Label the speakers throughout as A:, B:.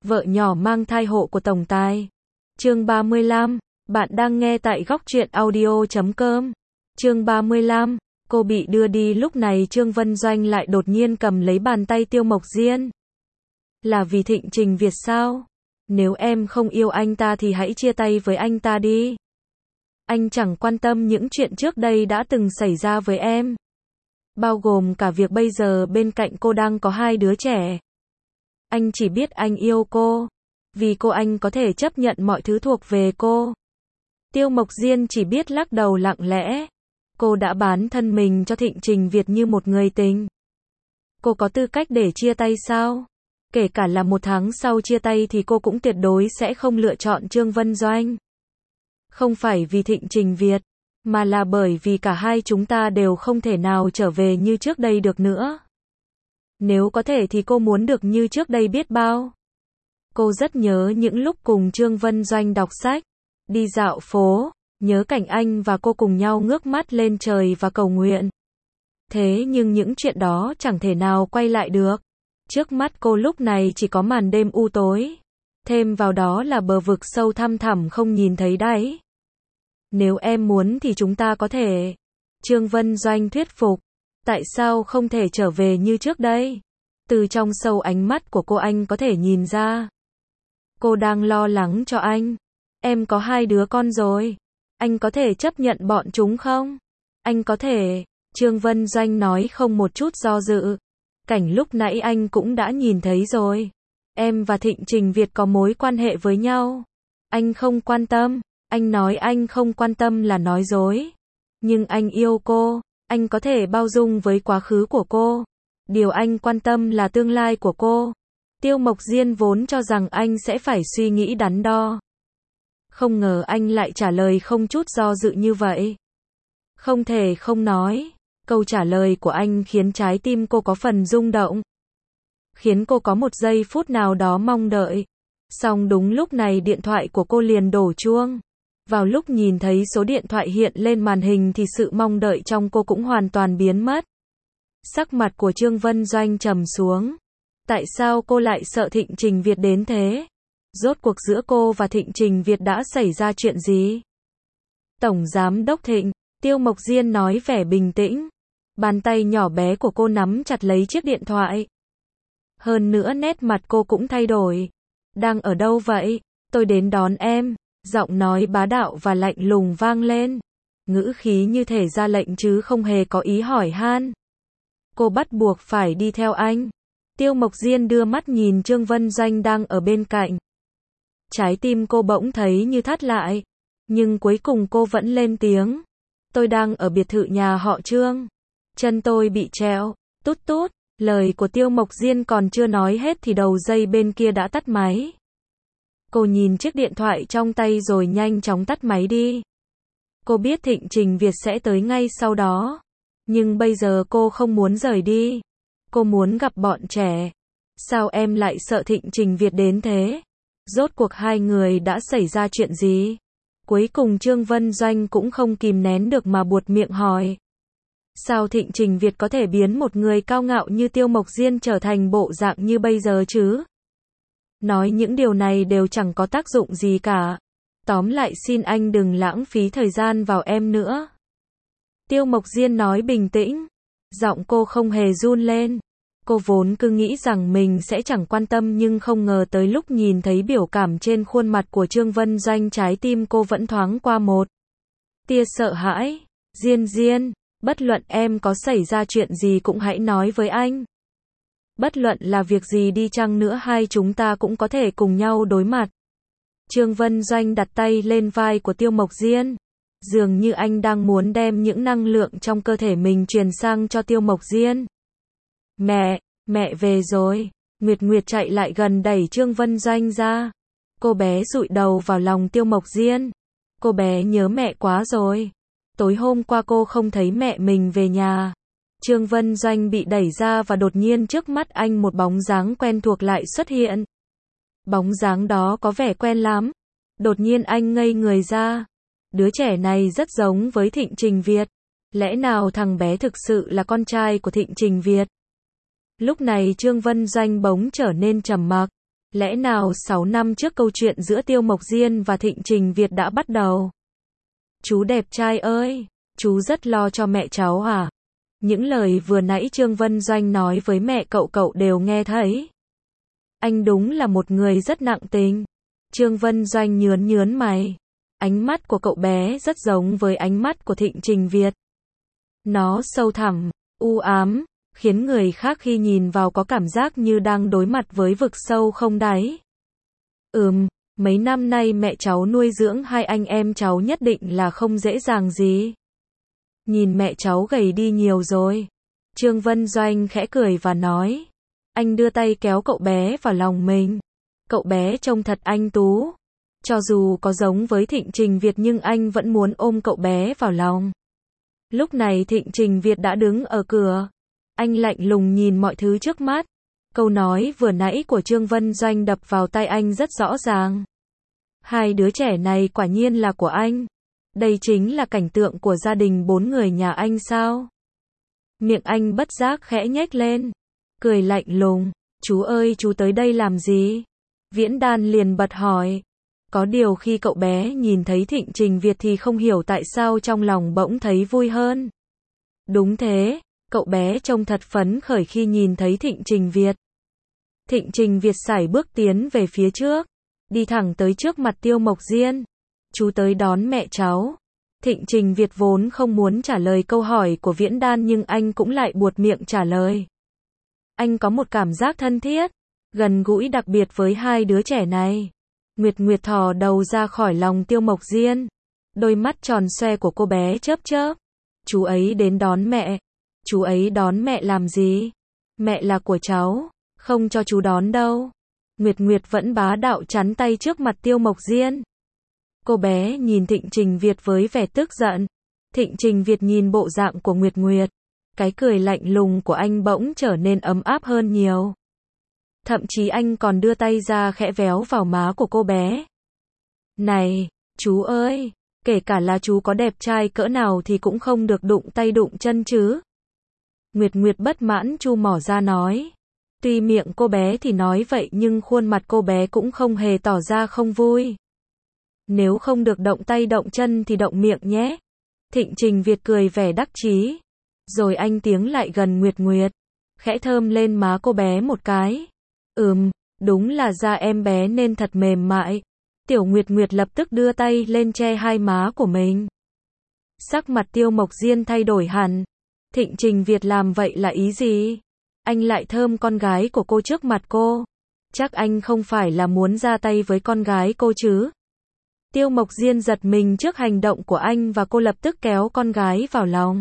A: Vợ nhỏ mang thai hộ của tổng tài. Chương 35, bạn đang nghe tại góc truyện audio.com. Chương 35, cô bị đưa đi. Lúc này Trương Vân Doanh lại đột nhiên cầm lấy bàn tay Tiêu Mộc Diên. Là vì Thịnh Trình Việt sao? Nếu em không yêu anh ta thì hãy chia tay với anh ta đi. Anh chẳng quan tâm những chuyện trước đây đã từng xảy ra với em. Bao gồm cả việc bây giờ bên cạnh cô đang có 2 đứa trẻ. Anh chỉ biết anh yêu cô. Vì cô anh có thể chấp nhận mọi thứ thuộc về cô. Tiêu Mộc Diên chỉ biết lắc đầu lặng lẽ. Cô đã bán thân mình cho Thịnh Trình Việt như một người tình. Cô có tư cách để chia tay sao? Kể cả là 1 tháng sau chia tay thì cô cũng tuyệt đối sẽ không lựa chọn Trương Vân Doanh. Không phải vì Thịnh Trình Việt, mà là bởi vì cả hai chúng ta đều không thể nào trở về như trước đây được nữa. Nếu có thể thì cô muốn được như trước đây biết bao. Cô rất nhớ những lúc cùng Trương Vân Doanh đọc sách, đi dạo phố, nhớ cảnh anh và cô cùng nhau ngước mắt lên trời và cầu nguyện. Thế nhưng những chuyện đó chẳng thể nào quay lại được. Trước mắt cô lúc này chỉ có màn đêm u tối. Thêm vào đó là bờ vực sâu thăm thẳm không nhìn thấy đáy. Nếu em muốn thì chúng ta có thể. Trương Vân Doanh thuyết phục. Tại sao không thể trở về như trước đây? Từ trong sâu ánh mắt của cô anh có thể nhìn ra. Cô đang lo lắng cho anh. Em có 2 đứa con rồi. Anh có thể chấp nhận bọn chúng không? Anh có thể. Trương Vân Doanh nói không một chút do dự. Cảnh lúc nãy anh cũng đã nhìn thấy rồi. Em và Thịnh Trình Việt có mối quan hệ với nhau. Anh không quan tâm. Anh nói anh không quan tâm là nói dối. Nhưng anh yêu cô. Anh có thể bao dung với quá khứ của cô. Điều anh quan tâm là tương lai của cô. Tiêu Mộc Diên vốn cho rằng anh sẽ phải suy nghĩ đắn đo. Không ngờ anh lại trả lời không chút do dự như vậy. Không thể không nói. Câu trả lời của anh khiến trái tim cô có phần rung động. Khiến cô có một giây phút nào đó mong đợi. Song đúng lúc này điện thoại của cô liền đổ chuông. Vào lúc nhìn thấy số điện thoại hiện lên màn hình thì sự mong đợi trong cô cũng hoàn toàn biến mất. Sắc mặt của Trương Vân Doanh trầm xuống. Tại sao cô lại sợ Thịnh Trình Việt đến thế? Rốt cuộc giữa cô và Thịnh Trình Việt đã xảy ra chuyện gì? Tổng Giám đốc Thịnh, Tiêu Mộc Diên nói vẻ bình tĩnh. Bàn tay nhỏ bé của cô nắm chặt lấy chiếc điện thoại. Hơn nữa nét mặt cô cũng thay đổi. Đang ở đâu vậy? Tôi đến đón em. Giọng nói bá đạo và lạnh lùng vang lên. Ngữ khí như thể ra lệnh chứ không hề có ý hỏi han. Cô bắt buộc phải đi theo anh. Tiêu Mộc Diên đưa mắt nhìn Trương Vân Doanh đang ở bên cạnh. Trái tim cô bỗng thấy như thắt lại. Nhưng cuối cùng cô vẫn lên tiếng. Tôi đang ở biệt thự nhà họ Trương. Chân tôi bị trẹo. Tút tút. Lời của Tiêu Mộc Diên còn chưa nói hết thì đầu dây bên kia đã tắt máy. Cô nhìn chiếc điện thoại trong tay rồi nhanh chóng tắt máy đi. Cô biết Thịnh Trình Việt sẽ tới ngay sau đó. Nhưng bây giờ cô không muốn rời đi. Cô muốn gặp bọn trẻ. Sao em lại sợ Thịnh Trình Việt đến thế? Rốt cuộc 2 người đã xảy ra chuyện gì? Cuối cùng Trương Vân Doanh cũng không kìm nén được mà buột miệng hỏi. Sao Thịnh Trình Việt có thể biến một người cao ngạo như Tiêu Mộc Diên trở thành bộ dạng như bây giờ chứ? Nói những điều này đều chẳng có tác dụng gì cả. Tóm lại xin anh đừng lãng phí thời gian vào em nữa. Tiêu Mộc Diên nói bình tĩnh. Giọng cô không hề run lên. Cô vốn cứ nghĩ rằng mình sẽ chẳng quan tâm nhưng không ngờ tới lúc nhìn thấy biểu cảm trên khuôn mặt của Trương Vân Doanh trái tim cô vẫn thoáng qua một tia sợ hãi. Diên Diên, bất luận em có xảy ra chuyện gì cũng hãy nói với anh. Bất luận là việc gì đi chăng nữa hai chúng ta cũng có thể cùng nhau đối mặt. Trương Vân Doanh đặt tay lên vai của Tiêu Mộc Diên. Dường như anh đang muốn đem những năng lượng trong cơ thể mình truyền sang cho Tiêu Mộc Diên. Mẹ về rồi. Nguyệt Nguyệt chạy lại gần đẩy Trương Vân Doanh ra. Cô bé dụi đầu vào lòng Tiêu Mộc Diên. Cô bé nhớ mẹ quá rồi. Tối hôm qua cô không thấy mẹ mình về nhà. Trương Vân Doanh bị đẩy ra và đột nhiên trước mắt anh một bóng dáng quen thuộc lại xuất hiện. Bóng dáng đó có vẻ quen lắm. Đột nhiên anh ngây người ra. Đứa trẻ này rất giống với Thịnh Trình Việt. Lẽ nào thằng bé thực sự là con trai của Thịnh Trình Việt? Lúc này Trương Vân Doanh bỗng trở nên trầm mặc. Lẽ nào 6 năm trước câu chuyện giữa Tiêu Mộc Diên và Thịnh Trình Việt đã bắt đầu? Chú đẹp trai ơi, chú rất lo cho mẹ cháu à? Những lời vừa nãy Trương Vân Doanh nói với mẹ cậu đều nghe thấy. Anh đúng là một người rất nặng tình. Trương Vân Doanh nhớn mày. Ánh mắt của cậu bé rất giống với ánh mắt của Thịnh Trình Việt. Nó sâu thẳm, u ám, khiến người khác khi nhìn vào có cảm giác như đang đối mặt với vực sâu không đáy. Mấy năm nay mẹ cháu nuôi dưỡng hai anh em cháu nhất định là không dễ dàng gì. Nhìn mẹ cháu gầy đi nhiều rồi. Trương Vân Doanh khẽ cười và nói. Anh đưa tay kéo cậu bé vào lòng mình. Cậu bé trông thật anh tú. Cho dù có giống với Thịnh Trình Việt nhưng anh vẫn muốn ôm cậu bé vào lòng. Lúc này Thịnh Trình Việt đã đứng ở cửa. Anh lạnh lùng nhìn mọi thứ trước mắt. Câu nói vừa nãy của Trương Vân Doanh đập vào tai anh rất rõ ràng. Hai đứa trẻ này quả nhiên là của anh. Đây chính là cảnh tượng của gia đình 4 người nhà anh sao? Miệng anh bất giác khẽ nhếch lên. Cười lạnh lùng. Chú ơi, chú tới đây làm gì? Viễn Đan liền bật hỏi. Có điều khi cậu bé nhìn thấy Thịnh Trình Việt thì không hiểu tại sao trong lòng bỗng thấy vui hơn. Đúng thế, cậu bé trông thật phấn khởi khi nhìn thấy Thịnh Trình Việt. Thịnh Trình Việt sải bước tiến về phía trước, đi thẳng tới trước mặt Tiêu Mộc Diên. Chú tới đón mẹ cháu. Thịnh Trình Việt vốn không muốn trả lời câu hỏi của Viễn Đan nhưng anh cũng lại buột miệng trả lời. Anh có một cảm giác thân thiết, gần gũi đặc biệt với hai đứa trẻ này. Nguyệt thò đầu ra khỏi lòng Tiêu Mộc Diên. Đôi mắt tròn xoe của cô bé chớp chớp. Chú ấy đến đón mẹ. Chú ấy đón mẹ làm gì? Mẹ là của cháu, không cho chú đón đâu. Nguyệt vẫn bá đạo chắn tay trước mặt Tiêu Mộc Diên. Cô bé nhìn Thịnh Trình Việt với vẻ tức giận. Thịnh Trình Việt nhìn bộ dạng của Nguyệt. Cái cười lạnh lùng của anh bỗng trở nên ấm áp hơn nhiều. Thậm chí anh còn đưa tay ra khẽ véo vào má của cô bé. Này, chú ơi, kể cả là chú có đẹp trai cỡ nào thì cũng không được đụng tay đụng chân chứ. Nguyệt bất mãn chu mỏ ra nói. Tuy miệng cô bé thì nói vậy nhưng khuôn mặt cô bé cũng không hề tỏ ra không vui. Nếu không được động tay động chân thì động miệng nhé. Thịnh Trình Việt cười vẻ đắc chí. Rồi anh tiến lại gần Nguyệt, khẽ thơm lên má cô bé một cái. Đúng là da em bé nên thật mềm mại. Tiểu Nguyệt lập tức đưa tay lên che hai má của mình. Sắc mặt Tiêu Mộc Diên thay đổi hẳn. Thịnh Trình Việt làm vậy là ý gì? Anh lại thơm con gái của cô trước mặt cô. Chắc anh không phải là muốn ra tay với con gái cô chứ? Tiêu Mộc Diên giật mình trước hành động của anh và cô lập tức kéo con gái vào lòng.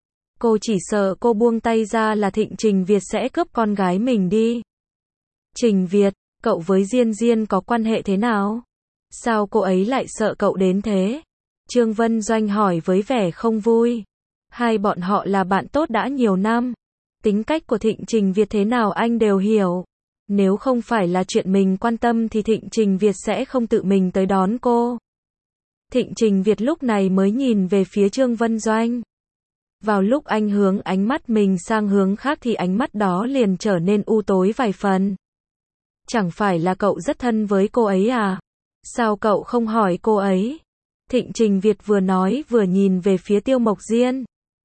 A: Cô chỉ sợ cô buông tay ra là Thịnh Trình Việt sẽ cướp con gái mình đi. Trình Việt, cậu với Diên có quan hệ thế nào? Sao cô ấy lại sợ cậu đến thế? Trương Vân Doanh hỏi với vẻ không vui. Hai bọn họ là bạn tốt đã nhiều năm. Tính cách của Thịnh Trình Việt thế nào anh đều hiểu. Nếu không phải là chuyện mình quan tâm thì Thịnh Trình Việt sẽ không tự mình tới đón cô. Thịnh Trình Việt lúc này mới nhìn về phía Trương Vân Doanh. Vào lúc anh hướng ánh mắt mình sang hướng khác thì ánh mắt đó liền trở nên u tối vài phần. Chẳng phải là cậu rất thân với cô ấy à? Sao cậu không hỏi cô ấy? Thịnh Trình Việt vừa nói vừa nhìn về phía Tiêu Mộc Diên.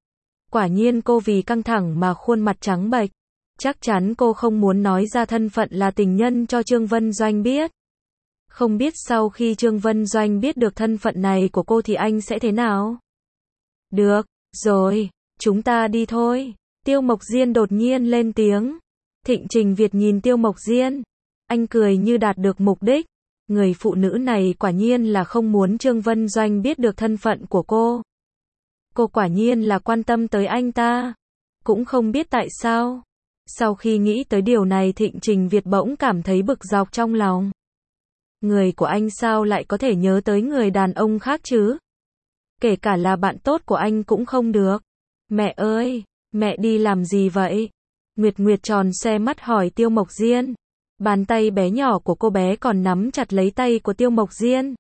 A: Quả nhiên cô vì căng thẳng mà khuôn mặt trắng bệch. Chắc chắn cô không muốn nói ra thân phận là tình nhân cho Trương Vân Doanh biết. Không biết sau khi Trương Vân Doanh biết được thân phận này của cô thì anh sẽ thế nào? Được, rồi, chúng ta đi thôi. Tiêu Mộc Diên đột nhiên lên tiếng. Thịnh Trình Việt nhìn Tiêu Mộc Diên. Anh cười như đạt được mục đích. Người phụ nữ này quả nhiên là không muốn Trương Vân Doanh biết được thân phận của cô. Cô quả nhiên là quan tâm tới anh ta. Cũng không biết tại sao. Sau khi nghĩ tới điều này Thịnh Trình Việt bỗng cảm thấy bực dọc trong lòng. Người của anh sao lại có thể nhớ tới người đàn ông khác chứ? Kể cả là bạn tốt của anh cũng không được. Mẹ ơi, mẹ đi làm gì vậy? Nguyệt tròn xoe mắt hỏi Tiêu Mộc Diên. Bàn tay bé nhỏ của cô bé còn nắm chặt lấy tay của Tiêu Mộc Diên.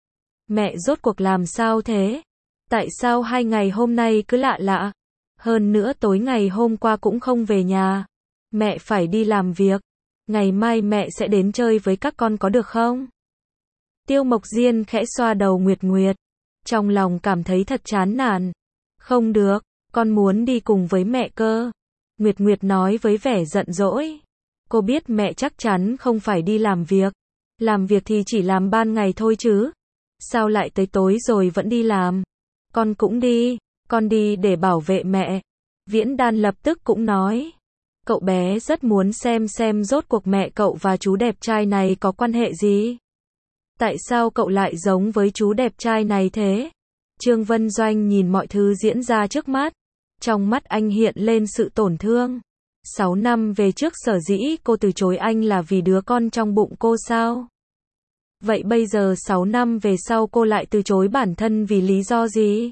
A: Mẹ rốt cuộc làm sao thế? Tại sao 2 ngày hôm nay cứ lạ lạ? Hơn nữa tối ngày hôm qua cũng không về nhà. Mẹ phải đi làm việc. Ngày mai mẹ sẽ đến chơi với các con có được không? Tiêu Mộc Diên khẽ xoa đầu Nguyệt Nguyệt. Trong lòng cảm thấy thật chán nản. Không được, con muốn đi cùng với mẹ cơ. Nguyệt Nguyệt nói với vẻ giận dỗi. Cô biết mẹ chắc chắn không phải đi làm việc. Làm việc thì chỉ làm ban ngày thôi chứ. Sao lại tới tối rồi vẫn đi làm? Con cũng đi, con đi để bảo vệ mẹ. Viễn Đan lập tức cũng nói. Cậu bé rất muốn xem rốt cuộc mẹ cậu và chú đẹp trai này có quan hệ gì. Tại sao cậu lại giống với chú đẹp trai này thế? Trương Vân Doanh nhìn mọi thứ diễn ra trước mắt. Trong mắt anh hiện lên sự tổn thương. 6 năm về trước sở dĩ cô từ chối anh là vì đứa con trong bụng cô sao? Vậy bây giờ 6 năm về sau cô lại từ chối bản thân vì lý do gì?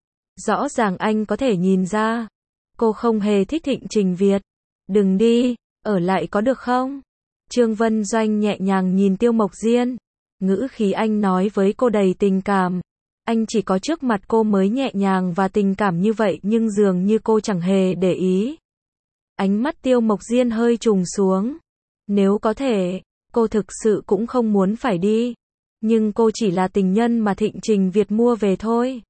A: Rõ ràng anh có thể nhìn ra. Cô không hề thích Thịnh Trình Việt. Đừng đi, ở lại có được không? Trương Vân Doanh nhẹ nhàng nhìn Tiêu Mộc Diên. Ngữ khí anh nói với cô đầy tình cảm. Anh chỉ có trước mặt cô mới nhẹ nhàng và tình cảm như vậy nhưng dường như cô chẳng hề để ý. Ánh mắt Tiêu Mộc Diên hơi trùng xuống. Nếu có thể, cô thực sự cũng không muốn phải đi. Nhưng cô chỉ là tình nhân mà Thịnh Trình Việt mua về thôi.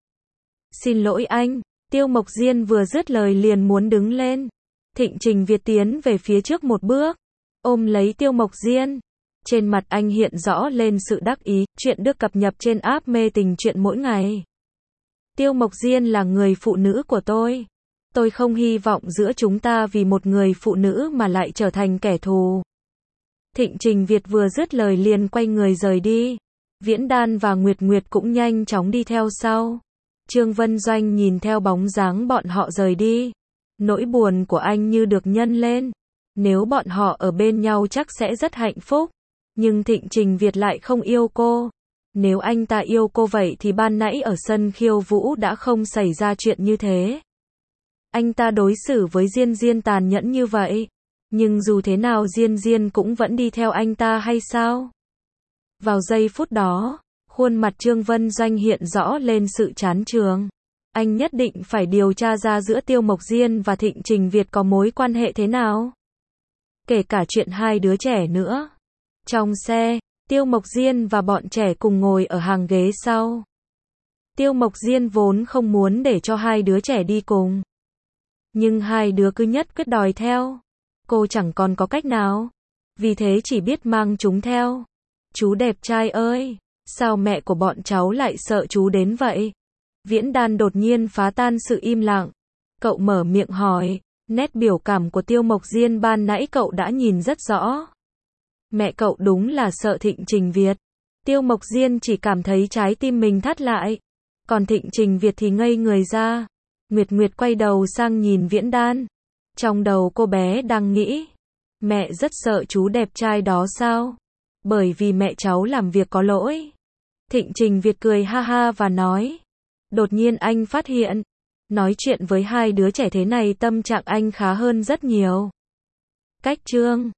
A: Xin lỗi anh. Tiêu Mộc Diên vừa dứt lời liền muốn đứng lên. Thịnh Trình Việt tiến về phía trước một bước, ôm lấy Tiêu Mộc Diên. Trên mặt anh hiện rõ lên sự đắc ý, chuyện được cập nhật trên app Mê Tình Chuyện mỗi ngày. Tiêu Mộc Diên là người phụ nữ của tôi. Tôi không hy vọng giữa chúng ta vì một người phụ nữ mà lại trở thành kẻ thù. Thịnh Trình Việt vừa dứt lời liền quay người rời đi. Viễn Đan và Nguyệt Nguyệt cũng nhanh chóng đi theo sau. Trương Vân Doanh nhìn theo bóng dáng bọn họ rời đi. Nỗi buồn của anh như được nhân lên. Nếu bọn họ ở bên nhau chắc sẽ rất hạnh phúc. Nhưng Thịnh Trình Việt lại không yêu cô. Nếu anh ta yêu cô vậy thì ban nãy ở sân khiêu vũ đã không xảy ra chuyện như thế. Anh ta đối xử với Diên Diên tàn nhẫn như vậy. Nhưng dù thế nào Diên Diên cũng vẫn đi theo anh ta hay sao? Vào giây phút đó, khuôn mặt Trương Vân Doanh hiện rõ lên sự chán chường. Anh nhất định phải điều tra ra giữa Tiêu Mộc Diên và Thịnh Trình Việt có mối quan hệ thế nào. Kể cả chuyện hai đứa trẻ nữa. Trong xe, Tiêu Mộc Diên và bọn trẻ cùng ngồi ở hàng ghế sau. Tiêu Mộc Diên vốn không muốn để cho hai đứa trẻ đi cùng. Nhưng hai đứa cứ nhất quyết đòi theo. Cô chẳng còn có cách nào. Vì thế chỉ biết mang chúng theo. Chú đẹp trai ơi, sao mẹ của bọn cháu lại sợ chú đến vậy? Viễn Đan đột nhiên phá tan sự im lặng. Cậu mở miệng hỏi. Nét biểu cảm của Tiêu Mộc Diên ban nãy cậu đã nhìn rất rõ. Mẹ cậu đúng là sợ Thịnh Trình Việt. Tiêu Mộc Diên chỉ cảm thấy trái tim mình thắt lại. Còn Thịnh Trình Việt thì ngây người ra. Nguyệt Nguyệt quay đầu sang nhìn Viễn Đan. Trong đầu cô bé đang nghĩ. Mẹ rất sợ chú đẹp trai đó sao? Bởi vì mẹ cháu làm việc có lỗi. Thịnh Trình Việt cười ha ha và nói. Đột nhiên anh phát hiện. Nói chuyện với hai đứa trẻ thế này tâm trạng anh khá hơn rất nhiều. Cách chương